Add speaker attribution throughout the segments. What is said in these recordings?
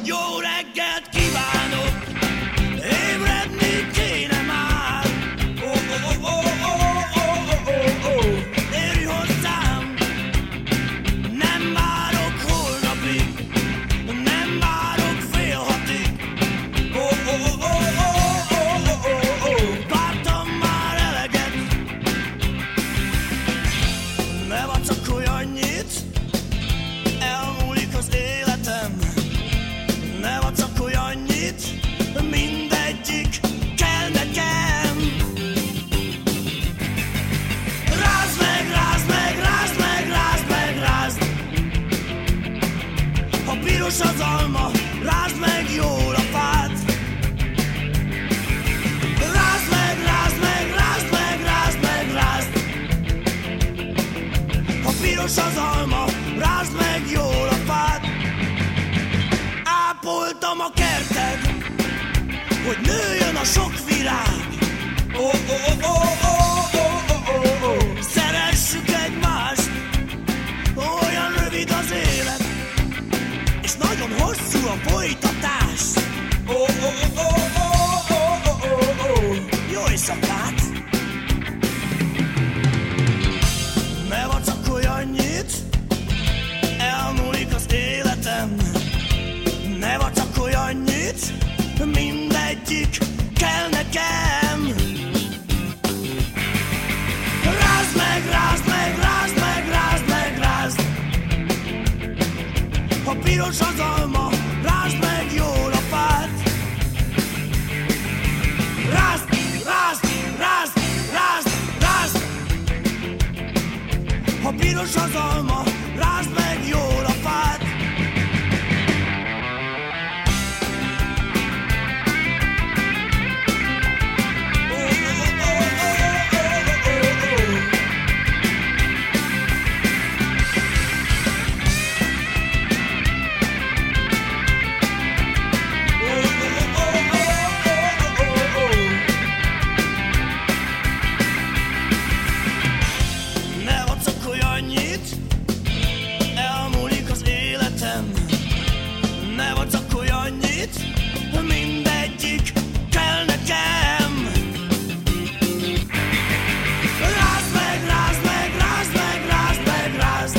Speaker 1: Jó reggelt kívánok, ébredni kéne már. Érj hozzám, nem várok holnapig, nem várok fél hatig. Vártam már eleget, ne vacakolj annyit, elmúlik az életem. Ne vacakolj annyit, mindegyik kell nekem. Rázd meg, rázd meg, rázd meg, rázd meg, rázd. Ha piros az alma, rázd meg jól a fát. Rázd meg, rázd meg, rázd meg, rázd meg, rázd. Ha piros az alma, rázd meg jól a fát. Ápoltam a kerted, hogy nőjön a sok virág. Szeressük egymást, olyan rövid az élet, és nagyon hosszú a folytatás. Jó éjszakát! Ne vacakolj annyit, elmúlik az életem. Ne vacakolj annyit, mindegyik kell nekem. Rázd meg, rázd meg, rázd meg, rázd meg, rázd. Ha piros az alma, rázd meg jól a fát. Rázd, rázd, rázd, rázd, rázd. Ha piros az alma, rázd meg jól a fát. Ne vacakolj annyit, elmúlik az életem. Ne vacakolj annyit, mindegyik kell nekem. Rázd meg, rázd meg, rázd meg, rázd meg, rázd.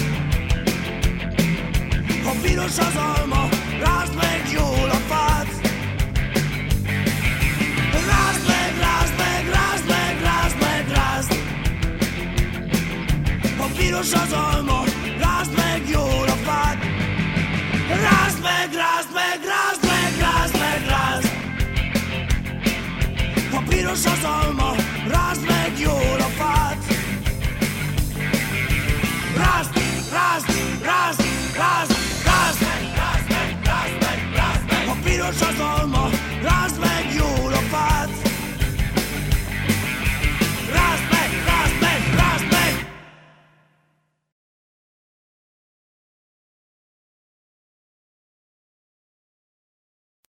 Speaker 1: Ha piros az alma, rázd meg jól a fát. Rázd meg, rázd meg, rázd meg, rázd meg, rázd. Ha piros az alma, rázd meg jól a fát. Rázd meg, rázd meg, rázd meg, rázd meg, rázd. Ha piros az alma,